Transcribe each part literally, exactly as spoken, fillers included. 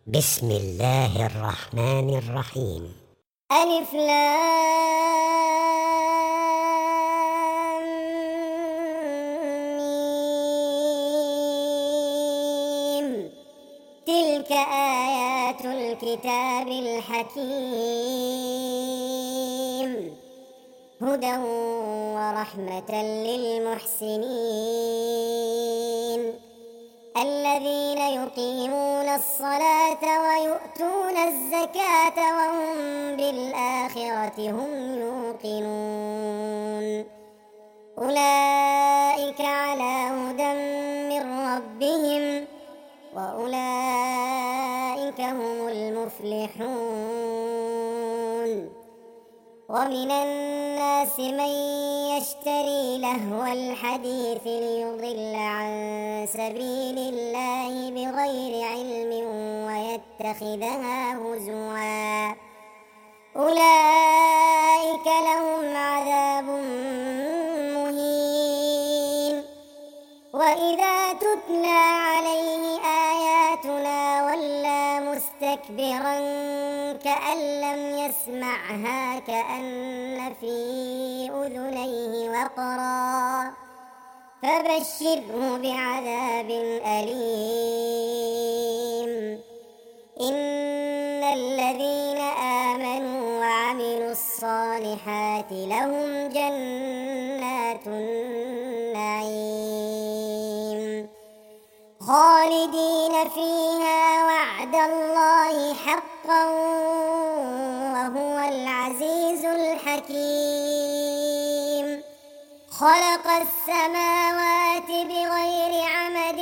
بسم الله الرحمن الرحيم. ألف لام ميم. تلك آيات الكتاب الحكيم، هدى ورحمة للمحسنين الذين يقيمون الصلاة ويؤتون الزكاة وهم بالآخرة هم يوقنون. أولئك على هدى من ربهم وأولئك هم المفلحون. ومن الناس من يشتري لهو الحديث ليضل عن سبيل الله بغير علم ويتخذها هزوا، أولئك لهم عذاب مهين. وإذا تتلى عليه آياتنا ولى مستكبرا كأن لم يسمعها كأن في أذنيه وقرا، فبشره بعذاب أليم. إن الذين آمنوا وعملوا الصالحات لهم جنات النعيم خالدين فيها وعد الله حقا وهو العزيز الحكيم. خلق السماوات بغير عمد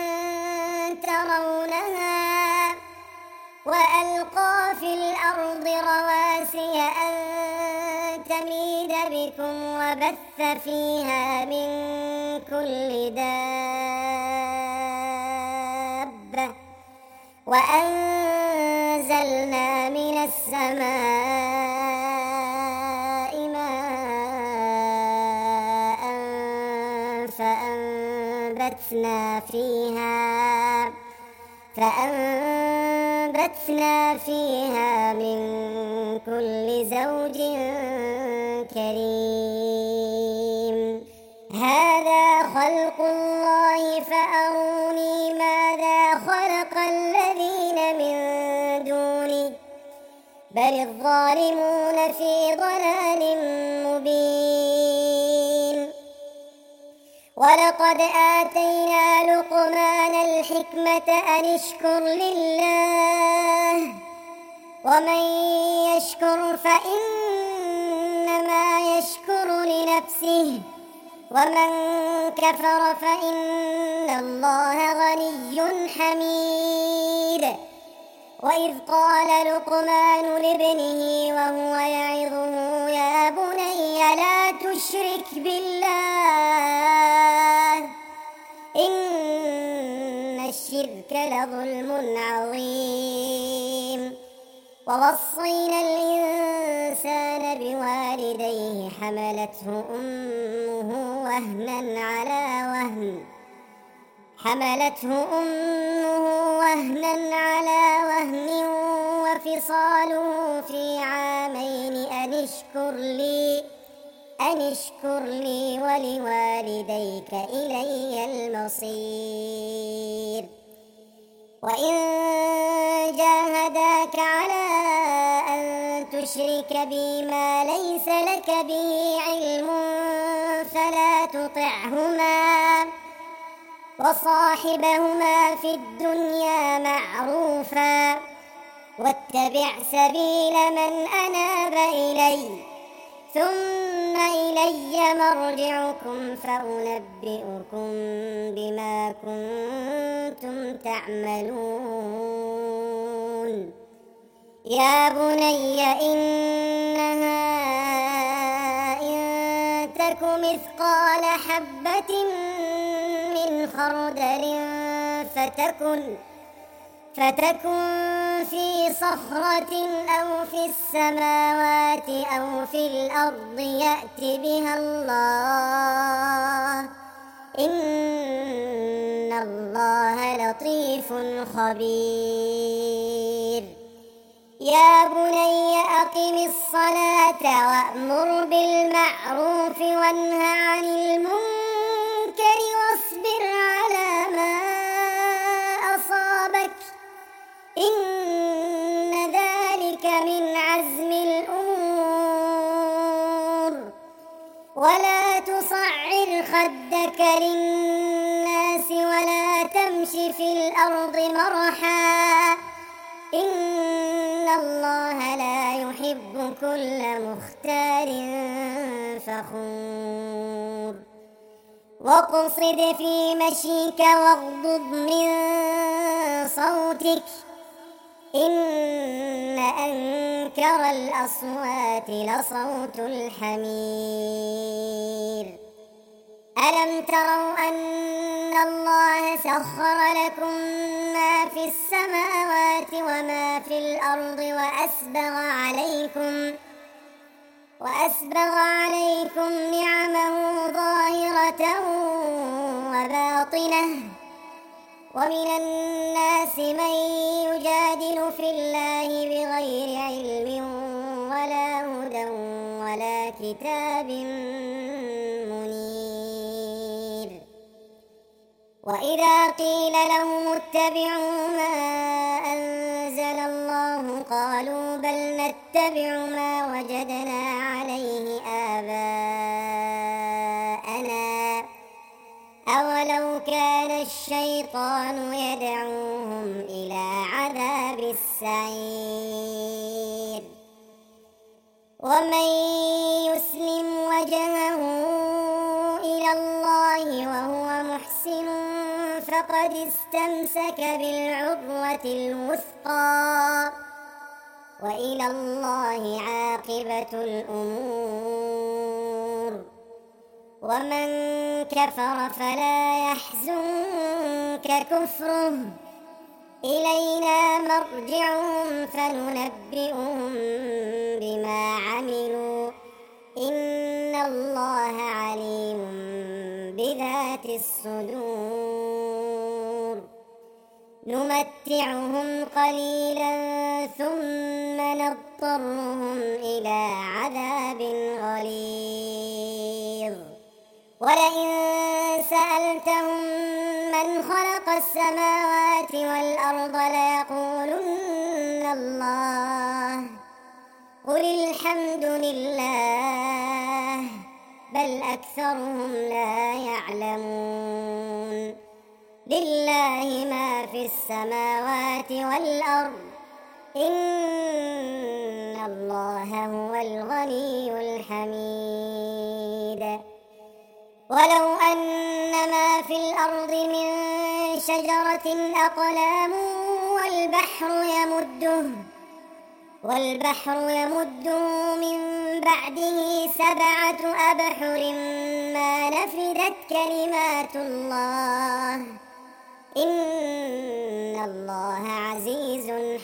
ترونها وألقى في الأرض رواسي أن تميد بكم وبث فيها من كل دابة وأنزلنا من السماء ماء فأنبتنا فيها فأنبتنا فيها من كل زوج كريم. هذا خلق الله فأروني ماذا خلق الذين من دونه بل الظالمون في ضلال مبين. ولقد آتينا لقمان الحكمة أن اشكر لله ومن يشكر فإنما يشكر لنفسه ومن كفر فإن الله غني حميد. وإذ قال لقمان لابنه وهو يعظه يا بني لا تشرك بالله إن الشرك لظلم عظيم. ووصينا الإنسان بوالديه حملته أمه وهنا على وهن حملته أمه وهنا على وهن وفصاله في عامين أن اشكر لي أن اشكر لي ولوالديك إلي المصير. وإن جاهداك على أن تشرك بي ما ليس لك به علم فلا تطعهما وصاحبهما في الدنيا معروفا واتبع سبيل من أناب إلي ثم إلي مرجعكم فأنبئكم بما كنتم تعملون. يا بني إنها إن تك مثقال حبة من خردل فتكن فتكن في صخرة أو في السماوات أو في الأرض يأت بها الله إن الله لطيف خبير. يا بني أقم الصلاة وأمر بالمعروف وانه عن المنكر واصبر على ما أصابك إن ذلك من عزم الأمور ولا تصعر خدك للناس ولا تمش في الأرض مرحا إن الله لا يحب كل مختال فخور واقصد في مشيك واغضض من صوتك إن أنكر الأصوات لصوت الحمير ألم تروا أن الله سخر لكم ما في السماوات وما في الأرض وأسبغ عليكم وأسبغ عليكم نعمه ظاهرة وباطنة ومن الناس من يجادل في الله بغير علم ولا هدى ولا كتاب منير وإذا قيل لهم اتبعوا ما أنزل الله قالوا بل نتبع ما وجدنا عليه آباءنا أولو كان الشيطان يدعوهم إلى عذاب السعير ومن يسلم وجهه إلى الله وهو محسن فقد استمسك بالعروة الوثقى وإلى الله عاقبة الأمور ومن كفر فلا يحزنك كفره إلينا مرجعهم فننبئهم بما عملوا إن الله عليم بذات الصدور نمتعهم قليلا ثم نضطرهم إلى عذاب غليظ ولئن سألتهم من خلق السماوات والأرض ليقولن الله قل الحمد لله بل أكثرهم لا يعلمون لله ما في السماوات والأرض إن الله هو الغني الحميد ولو أن ما في الأرض من شجرة أقلام والبحر يمده والبحر يمده من بعده سبعة أبحر ما نفدت كلمات الله إن الله عزيز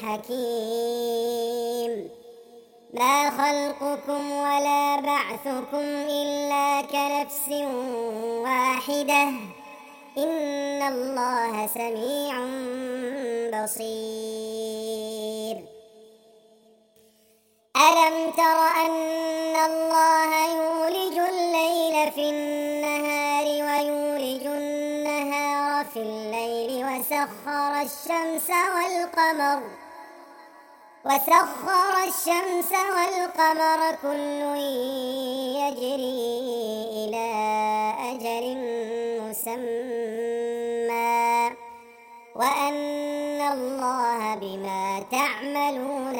حكيم ما خلقكم ولا بعثكم إلا كنفس واحدة إن الله سميع بصير ألم تر أن الله يولج الليل في النهار ويولج النهار في الليل وسخر الشمس والقمر وسخر الشمس والقمر كل يجري إلى أجل مسمى وأن الله بما تعملون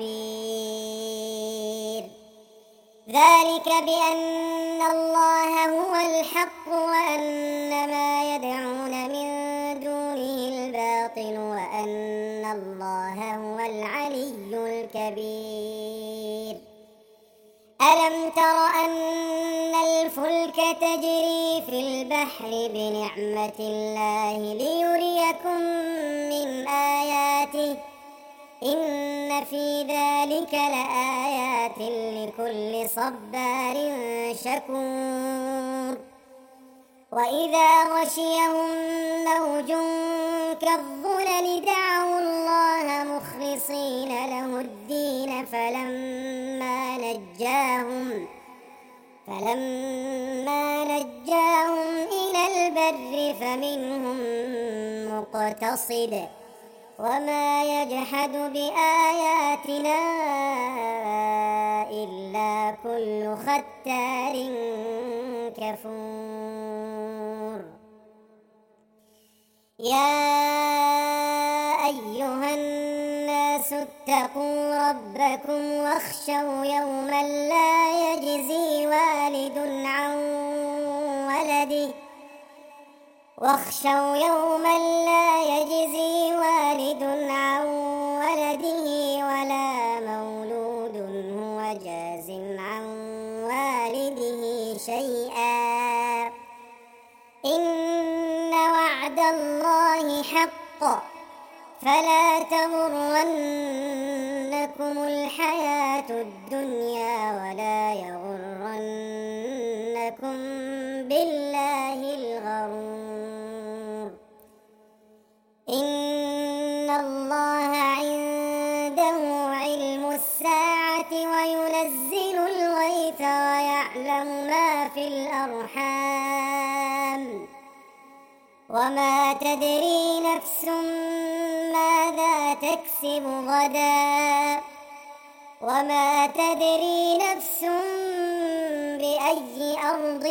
خبير ذلك بأن الله هو الحق وأن ما يدعون من دونه الباطل وأن الله هو العلي الكبير ألم تر أن الفلك تجري في البحر بنعمة الله ليريكم من آياته إن في ذلك لآيات لكل صبار شكور وإذا غشيهم موج كالظلل دعوا الله مخلصين مخلصين له الدين فلما نجاهم فلما نجاهم إلى البر فمنهم مقتصد وما يجحد بآياتنا إلا كل ختار كفور. يا أيها الناس اتقوا ربكم واخشوا يوما لا يجزي والد عن ولده واخشوا يوما لا يجزي والد عن ولده ولا مولود هو جاز عن والده شيئا إن وعد الله حق فلا تغرنكم الحياة الدنيا ولا يغرنكم بالله الغرور. إن الله عنده علم الساعة وينزل الغيث ويعلم ما في الأرحام وما تدري نفس ماذا تكسب غدا وما تدري نفس بأي أرض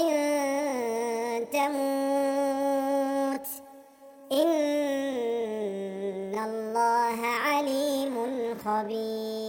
تموت إن الله عليم خبير.